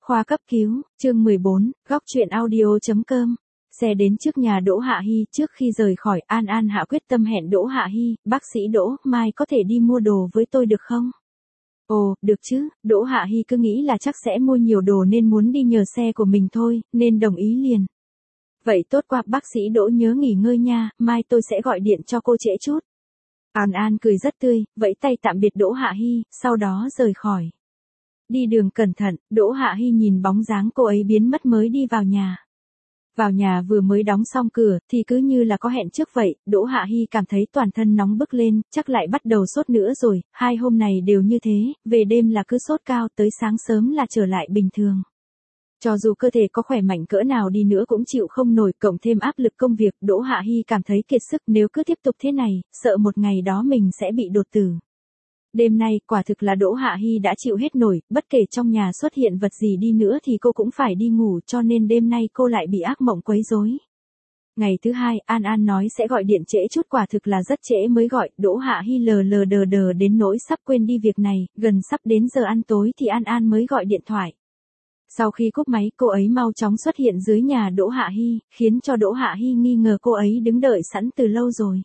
Khoa cấp cứu, chương 14, góc truyện audio.com. Xe đến trước nhà Đỗ Hạ Hi, trước khi rời khỏi, An An hạ quyết tâm hẹn Đỗ Hạ Hi, bác sĩ Đỗ, mai có thể đi mua đồ với tôi được không? Ồ, được chứ, Đỗ Hạ Hi cứ nghĩ là chắc sẽ mua nhiều đồ nên muốn đi nhờ xe của mình thôi, nên đồng ý liền. Vậy tốt quá, bác sĩ Đỗ nhớ nghỉ ngơi nha, mai tôi sẽ gọi điện cho cô trễ chút. An An cười rất tươi, vẫy tay tạm biệt Đỗ Hạ Hi, sau đó rời khỏi. Đi đường cẩn thận, Đỗ Hạ Hi nhìn bóng dáng cô ấy biến mất mới đi vào nhà. Vào nhà vừa mới đóng xong cửa, thì cứ như là có hẹn trước vậy, Đỗ Hạ Hi cảm thấy toàn thân nóng bức lên, chắc lại bắt đầu sốt nữa rồi, 2 hôm này đều như thế, về đêm là cứ sốt cao, tới sáng sớm là trở lại bình thường. Cho dù cơ thể có khỏe mạnh cỡ nào đi nữa cũng chịu không nổi, cộng thêm áp lực công việc, Đỗ Hạ Hi cảm thấy kiệt sức, nếu cứ tiếp tục thế này, sợ một ngày đó mình sẽ bị đột tử. Đêm nay, quả thực là Đỗ Hạ Hi đã chịu hết nổi, bất kể trong nhà xuất hiện vật gì đi nữa thì cô cũng phải đi ngủ, cho nên đêm nay cô lại bị ác mộng quấy rối. Ngày thứ hai, An An nói sẽ gọi điện trễ chút, quả thực là rất trễ mới gọi, Đỗ Hạ Hi lờ đờ đến nỗi sắp quên đi việc này, gần sắp đến giờ ăn tối thì An An mới gọi điện thoại. Sau khi cúp máy, cô ấy mau chóng xuất hiện dưới nhà Đỗ Hạ Hi, khiến cho Đỗ Hạ Hi nghi ngờ cô ấy đứng đợi sẵn từ lâu rồi.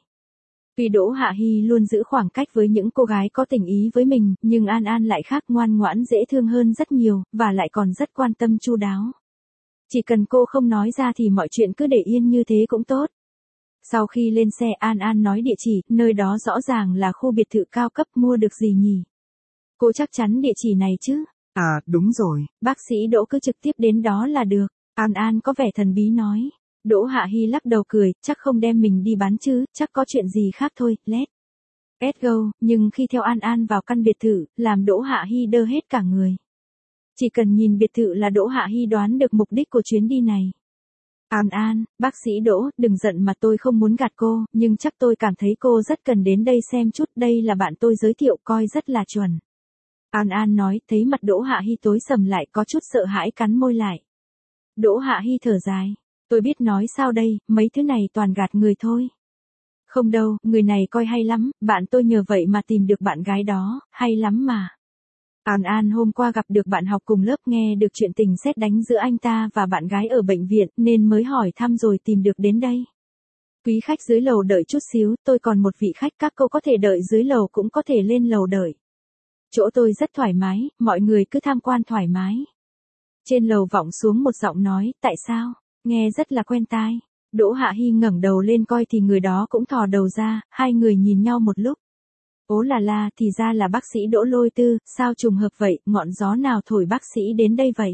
Vì Đỗ Hạ Hi luôn giữ khoảng cách với những cô gái có tình ý với mình, nhưng An An lại khác, ngoan ngoãn dễ thương hơn rất nhiều, và lại còn rất quan tâm chu đáo. Chỉ cần cô không nói ra thì mọi chuyện cứ để yên như thế cũng tốt. Sau khi lên xe, An An nói địa chỉ, nơi đó rõ ràng là khu biệt thự cao cấp, mua được gì nhỉ? Cô chắc chắn địa chỉ này chứ? À, đúng rồi. Bác sĩ Đỗ cứ trực tiếp đến đó là được. An An có vẻ thần bí nói. Đỗ Hạ Hi lắc đầu cười, chắc không đem mình đi bán chứ, chắc có chuyện gì khác thôi, let's go, nhưng khi theo An An vào căn biệt thự, làm Đỗ Hạ Hi đơ hết cả người. Chỉ cần nhìn biệt thự là Đỗ Hạ Hi đoán được mục đích của chuyến đi này. An An, bác sĩ Đỗ, đừng giận mà tôi không muốn gạt cô, nhưng chắc tôi cảm thấy cô rất cần đến đây xem chút, đây là bạn tôi giới thiệu, coi rất là chuẩn. An An nói, thấy mặt Đỗ Hạ Hi tối sầm lại, có chút sợ hãi cắn môi lại. Đỗ Hạ Hi thở dài. Tôi biết nói sao đây, mấy thứ này toàn gạt người thôi. Không đâu, người này coi hay lắm, bạn tôi nhờ vậy mà tìm được bạn gái đó, hay lắm mà. An An hôm qua gặp được bạn học cùng lớp, nghe được chuyện tình sét đánh giữa anh ta và bạn gái ở bệnh viện, nên mới hỏi thăm rồi tìm được đến đây. Quý khách dưới lầu đợi chút xíu, tôi còn một vị khách, các cô có thể đợi dưới lầu cũng có thể lên lầu đợi. Chỗ tôi rất thoải mái, mọi người cứ tham quan thoải mái. Trên lầu vọng xuống một giọng nói, tại sao? Nghe rất là quen tai. Đỗ Hạ Hi ngẩng đầu lên coi thì người đó cũng thò đầu ra, hai người nhìn nhau một lúc. Ố là la, thì ra là bác sĩ Đỗ Lôi Tư, sao trùng hợp vậy, ngọn gió nào thổi bác sĩ đến đây vậy?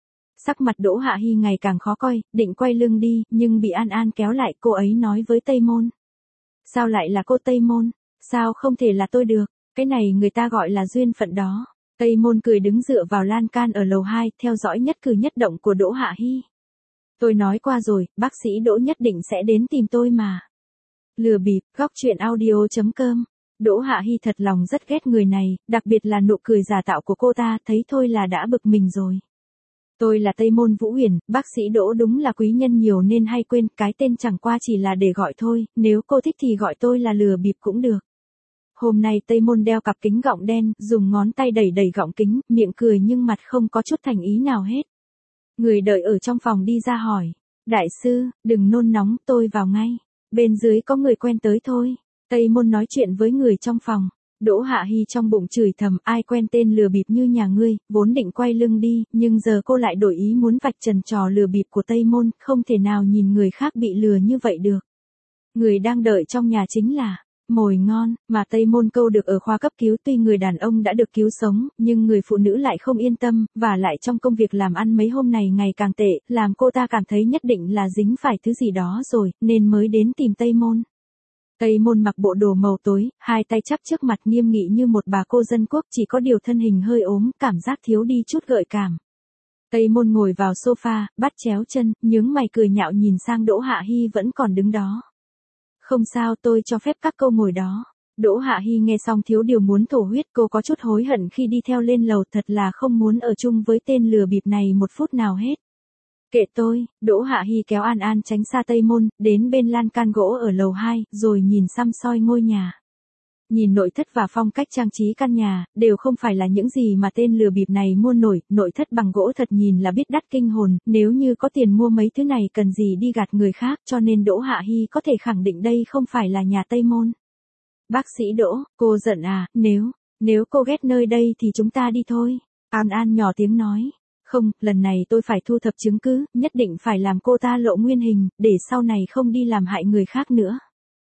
Sắc mặt Đỗ Hạ Hi ngày càng khó coi, định quay lưng đi, nhưng bị An An kéo lại, cô ấy nói với Tây Môn. Sao lại là cô Tây Môn? Sao không thể là tôi được? Cái này người ta gọi là duyên phận đó. Tây Môn cười đứng dựa vào lan can ở lầu 2, theo dõi nhất cử nhất động của Đỗ Hạ Hi. Tôi nói qua rồi, bác sĩ Đỗ nhất định sẽ đến tìm tôi mà. Lừa bịp, góc truyện audio.com. Đỗ Hạ Hi thật lòng rất ghét người này, đặc biệt là nụ cười giả tạo của cô ta, thấy thôi là đã bực mình rồi. Tôi là Tây Môn Vũ Huyền, bác sĩ Đỗ đúng là quý nhân nhiều nên hay quên, cái tên chẳng qua chỉ là để gọi thôi, nếu cô thích thì gọi tôi là lừa bịp cũng được. Hôm nay Tây Môn đeo cặp kính gọng đen, dùng ngón tay đẩy gọng kính, miệng cười nhưng mặt không có chút thành ý nào hết. Người đợi ở trong phòng đi ra hỏi. Đại sư, đừng nôn nóng, tôi vào ngay. Bên dưới có người quen tới thôi. Tây Môn nói chuyện với người trong phòng. Đỗ Hạ Hi trong bụng chửi thầm, ai quen tên lừa bịp như nhà ngươi, vốn định quay lưng đi, nhưng giờ cô lại đổi ý muốn vạch trần trò lừa bịp của Tây Môn, không thể nào nhìn người khác bị lừa như vậy được. Người đang đợi trong nhà chính là mồi ngon, mà Tây Môn câu được ở khoa cấp cứu, tuy người đàn ông đã được cứu sống, nhưng người phụ nữ lại không yên tâm, và lại trong công việc làm ăn mấy hôm này ngày càng tệ, làm cô ta cảm thấy nhất định là dính phải thứ gì đó rồi, nên mới đến tìm Tây Môn. Tây Môn mặc bộ đồ màu tối, hai tay chắp trước mặt nghiêm nghị như một bà cô dân quốc, chỉ có điều thân hình hơi ốm, cảm giác thiếu đi chút gợi cảm. Tây Môn ngồi vào sofa, bắt chéo chân, nhướng mày cười nhạo nhìn sang Đỗ Hạ Hi vẫn còn đứng đó. Không sao, tôi cho phép các cô ngồi đó. Đỗ Hạ Hi nghe xong thiếu điều muốn thổ huyết, cô có chút hối hận khi đi theo lên lầu, thật là không muốn ở chung với tên lừa bịp này một phút nào hết. Kệ tôi, Đỗ Hạ Hi kéo An An tránh xa Tây Môn, đến bên lan can gỗ ở lầu 2, rồi nhìn xăm soi ngôi nhà. Nhìn nội thất và phong cách trang trí căn nhà, đều không phải là những gì mà tên lừa bịp này mua nổi, nội thất bằng gỗ thật nhìn là biết đắt kinh hồn, nếu như có tiền mua mấy thứ này cần gì đi gạt người khác, cho nên Đỗ Hạ Hi có thể khẳng định đây không phải là nhà Tây Môn. Bác sĩ Đỗ, cô giận à, nếu cô ghét nơi đây thì chúng ta đi thôi. An An nhỏ tiếng nói. Không, lần này tôi phải thu thập chứng cứ, nhất định phải làm cô ta lộ nguyên hình, để sau này không đi làm hại người khác nữa.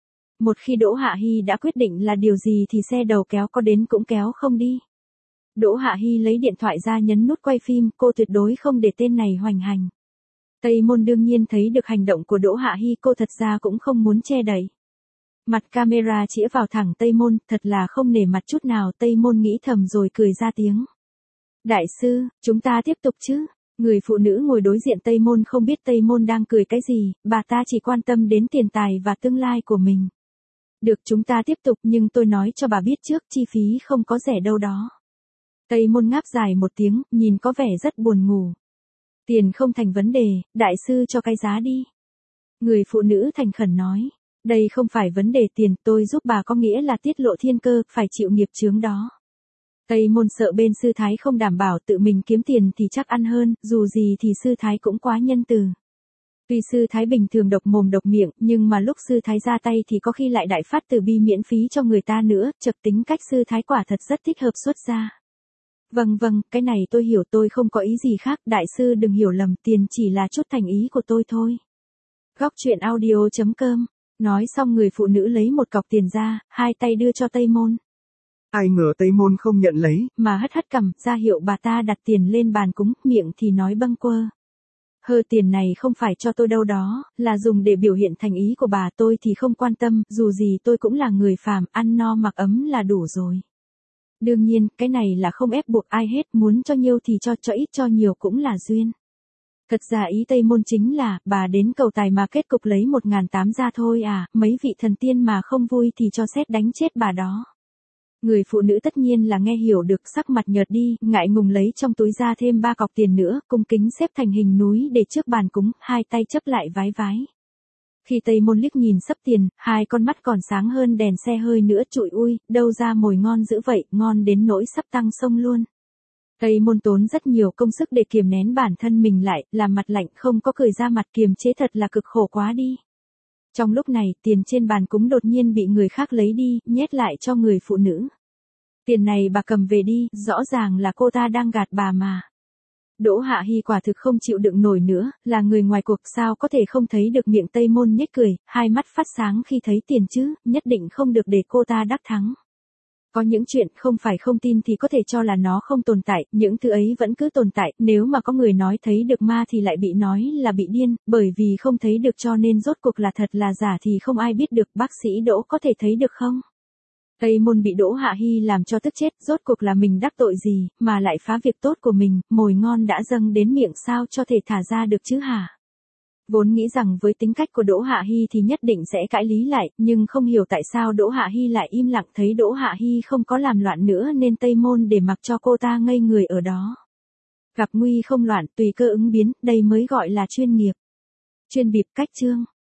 Một khi Đỗ Hạ Hi đã quyết định là điều gì thì xe đầu kéo có đến cũng kéo không đi. Đỗ Hạ Hi lấy điện thoại ra nhấn nút quay phim, cô tuyệt đối không để tên này hoành hành. Tây Môn đương nhiên thấy được hành động của Đỗ Hạ Hi, cô thật ra cũng không muốn che đậy. Mặt camera chĩa vào thẳng Tây Môn, thật là không nể mặt chút nào, Tây Môn nghĩ thầm rồi cười ra tiếng. Đại sư, chúng ta tiếp tục chứ? Người phụ nữ ngồi đối diện Tây Môn không biết Tây Môn đang cười cái gì, bà ta chỉ quan tâm đến tiền tài và tương lai của mình. Được, chúng ta tiếp tục, nhưng tôi nói cho bà biết trước, chi phí không có rẻ đâu đó. Tây Môn ngáp dài một tiếng, nhìn có vẻ rất buồn ngủ. Tiền không thành vấn đề, đại sư cho cái giá đi. Người phụ nữ thành khẩn nói. Đây không phải vấn đề tiền, tôi giúp bà có nghĩa là tiết lộ thiên cơ, phải chịu nghiệp chướng đó. Tây Môn sợ bên sư thái không đảm bảo, tự mình kiếm tiền thì chắc ăn hơn, dù gì thì sư thái cũng quá nhân từ. Tuy sư thái bình thường độc mồm độc miệng, nhưng mà lúc sư thái ra tay thì có khi lại đại phát từ bi miễn phí cho người ta nữa, chật tính cách sư thái quả thật rất thích hợp xuất gia. Vâng, cái này tôi hiểu, tôi không có ý gì khác, đại sư đừng hiểu lầm, tiền chỉ là chút thành ý của tôi thôi. Góc truyện audio.com. Nói xong người phụ nữ lấy một cọc tiền ra, hai tay đưa cho Tây Môn. Ai ngờ Tây Môn không nhận lấy, mà hất cằm, ra hiệu bà ta đặt tiền lên bàn cúng, miệng thì nói bâng quơ. Tiền này không phải cho tôi đâu đó, là dùng để biểu hiện thành ý của bà, tôi thì không quan tâm, dù gì tôi cũng là người phàm, ăn no mặc ấm là đủ rồi. Đương nhiên, cái này là không ép buộc ai hết, muốn cho nhiều thì cho ít cho nhiều cũng là duyên. Thật ra ý Tây Môn chính là, bà đến cầu tài mà kết cục lấy 1.800 ra thôi à, mấy vị thần tiên mà không vui thì cho sét đánh chết bà đó. Người phụ nữ tất nhiên là nghe hiểu được, sắc mặt nhợt đi, ngại ngùng lấy trong túi ra thêm 3 cọc tiền nữa, cung kính xếp thành hình núi để trước bàn cúng, hai tay chấp lại vái. Khi Tây Môn liếc nhìn sấp tiền, hai con mắt còn sáng hơn đèn xe hơi nữa, trụi ui, đâu ra mồi ngon dữ vậy, ngon đến nỗi sắp tăng sông luôn. Tây Môn tốn rất nhiều công sức để kiềm nén bản thân mình lại, làm mặt lạnh không có cười ra mặt, kiềm chế thật là cực khổ quá đi. Trong lúc này, tiền trên bàn cúng đột nhiên bị người khác lấy đi, nhét lại cho người phụ nữ. Tiền này bà cầm về đi, rõ ràng là cô ta đang gạt bà mà. Đỗ Hạ Hi quả thực không chịu đựng nổi nữa, là người ngoài cuộc sao có thể không thấy được miệng Tây Môn nhếch cười, hai mắt phát sáng khi thấy tiền chứ, nhất định không được để cô ta đắc thắng. Có những chuyện không phải không tin thì có thể cho là nó không tồn tại, những thứ ấy vẫn cứ tồn tại, nếu mà có người nói thấy được ma thì lại bị nói là bị điên, bởi vì không thấy được cho nên rốt cuộc là thật là giả thì không ai biết được, bác sĩ Đỗ có thể thấy được không? Tây Môn bị Đỗ Hạ Hi làm cho tức chết, rốt cuộc là mình đắc tội gì, mà lại phá việc tốt của mình, mồi ngon đã dâng đến miệng sao cho thể thả ra được chứ hả? Vốn nghĩ rằng với tính cách của Đỗ Hạ Hi thì nhất định sẽ cãi lý lại, nhưng không hiểu tại sao Đỗ Hạ Hi lại im lặng, thấy Đỗ Hạ Hi không có làm loạn nữa nên Tây Môn để mặc cho cô ta ngây người ở đó. Gặp nguy không loạn, tùy cơ ứng biến, đây mới gọi là chuyên nghiệp. Chuyên bịp cách chương.